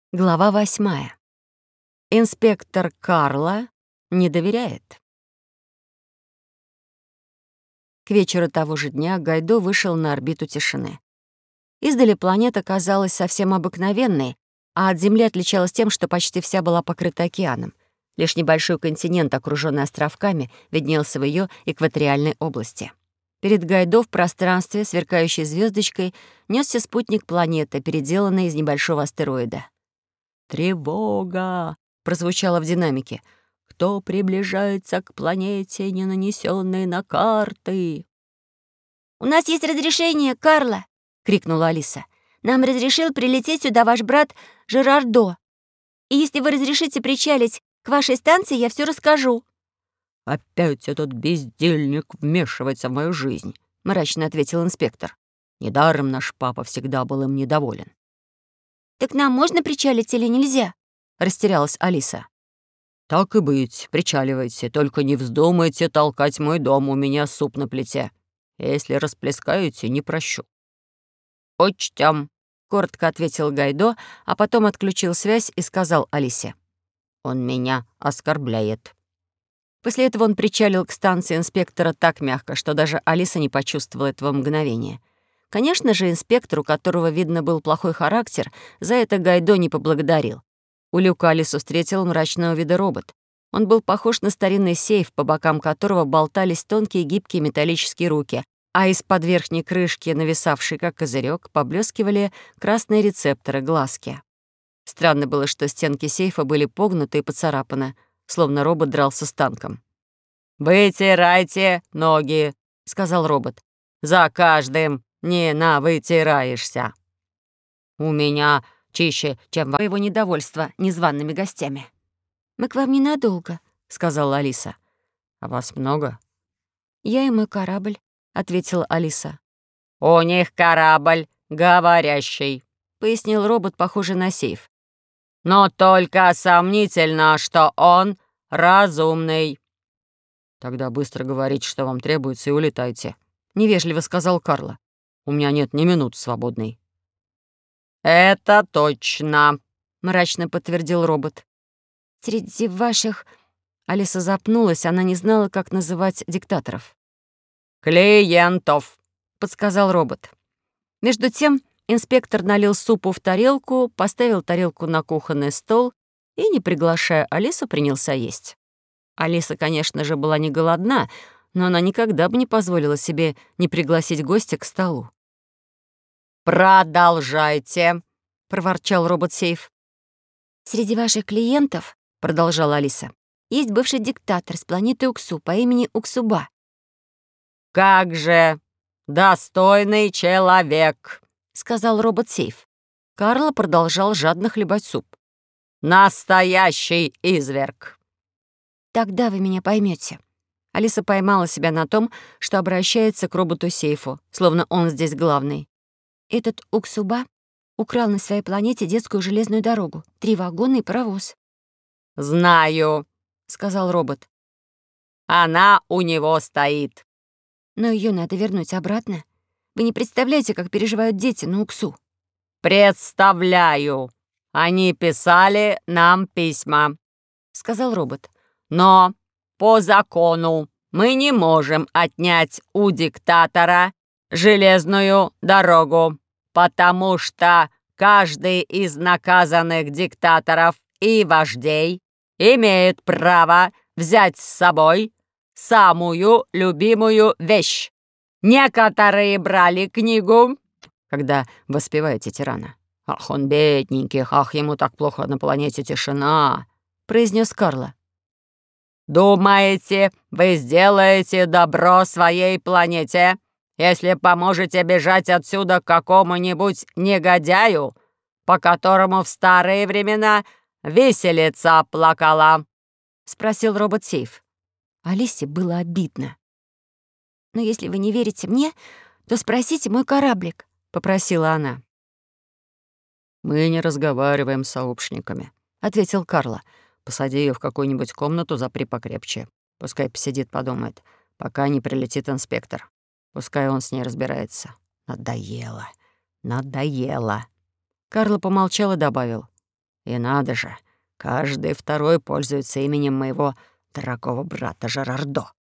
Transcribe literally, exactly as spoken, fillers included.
Глава восьмая. Инспектор Карла не доверяет. К вечеру того же дня Гайдо вышел на орбиту тишины. Издали планета казалась совсем обыкновенной, а от Земли отличалась тем, что почти вся была покрыта океаном. Лишь небольшой континент, окруженный островками, виднелся в ее экваториальной области. Перед Гайдо в пространстве, сверкающей звездочкой, несся спутник планеты, переделанный из небольшого астероида. «Тревога!» — прозвучало в динамике. «Кто приближается к планете, не нанесенной на карты?» «У нас есть разрешение, Карла!» — крикнула Алиса. «Нам разрешил прилететь сюда ваш брат Жерардо. И если вы разрешите причалить к вашей станции, я все расскажу». «Опять этот бездельник вмешивается в мою жизнь», — мрачно ответил инспектор. «Недаром наш папа всегда был им недоволен». «Так нам можно причалить или нельзя?» — растерялась Алиса. «Так и быть, причаливайте, только не вздумайте толкать мой дом, у меня суп на плите. Если расплескаете, не прощу». «Учтём», — коротко ответил Гайдо, а потом отключил связь и сказал Алисе. «Он меня оскорбляет». После этого он причалил к станции инспектора так мягко, что даже Алиса не почувствовала этого мгновения. Конечно же, инспектор, у которого, видно, был плохой характер, за это Гайдо не поблагодарил. У люка Алису встретил мрачного вида робот. Он был похож на старинный сейф, по бокам которого болтались тонкие гибкие металлические руки, а из-под верхней крышки, нависавшей как козырек, поблескивали красные рецепторы, глазки. Странно было, что стенки сейфа были погнуты и поцарапаны, словно робот дрался с танком. «Вытирайте ноги», — сказал робот. «За каждым не навытираешься». «У меня чище, чем его недовольство незваными гостями». «Мы к вам ненадолго», — сказала Алиса. «А вас много?» «Я и мой корабль», — ответила Алиса. «У них корабль говорящий», — пояснил робот, похожий на сейф. «Но только сомнительно, что он разумный». «Тогда быстро говорите, что вам требуется, и улетайте», — невежливо сказал Карло. «У меня нет ни минуты свободной». «Это точно», — мрачно подтвердил робот. «Среди ваших...» Алиса запнулась, она не знала, как называть диктаторов. «Клиентов», — подсказал робот. Между тем инспектор налил супу в тарелку, поставил тарелку на кухонный стол и, не приглашая Алису, принялся есть. Алиса, конечно же, была не голодна, но она никогда бы не позволила себе не пригласить гостя к столу. «Продолжайте», — проворчал робот-сейф. «Среди ваших клиентов, — продолжала Алиса, — есть бывший диктатор с планеты Уксу по имени Уксуба». «Как же достойный человек», — сказал робот-сейф. Карло продолжал жадно хлебать суп. «Настоящий изверг». «Тогда вы меня поймете. Алиса поймала себя на том, что обращается к роботу-сейфу, словно он здесь главный. «Этот Уксуба украл на своей планете детскую железную дорогу, три вагона и паровоз». «Знаю», — сказал робот. «Она у него стоит». «Но ее надо вернуть обратно. Вы не представляете, как переживают дети на Уксу». «Представляю. Они писали нам письма», — сказал робот. «Но по закону мы не можем отнять у диктатора железную дорогу, потому что каждый из наказанных диктаторов и вождей имеет право взять с собой самую любимую вещь. Некоторые брали книгу, когда воспеваете тирана. Ах, он бедненький, ах, ему так плохо на планете тишина», — произнес Карло. «Думаете, вы сделаете добро своей планете, если поможете бежать отсюда какому-нибудь негодяю, по которому в старые времена виселица плакала?» — спросил робот-сейф. Алисе было обидно. «Но если вы не верите мне, то спросите мой кораблик», — попросила она. «Мы не разговариваем с сообщниками», — ответил Карло. «Посади ее в какую-нибудь комнату, запри покрепче. Пускай посидит, подумает, пока не прилетит инспектор. Пускай он с ней разбирается. Надоело, надоело». Карло помолчал и добавил. И надо же, каждый второй пользуется именем моего дорогого брата Жерардо.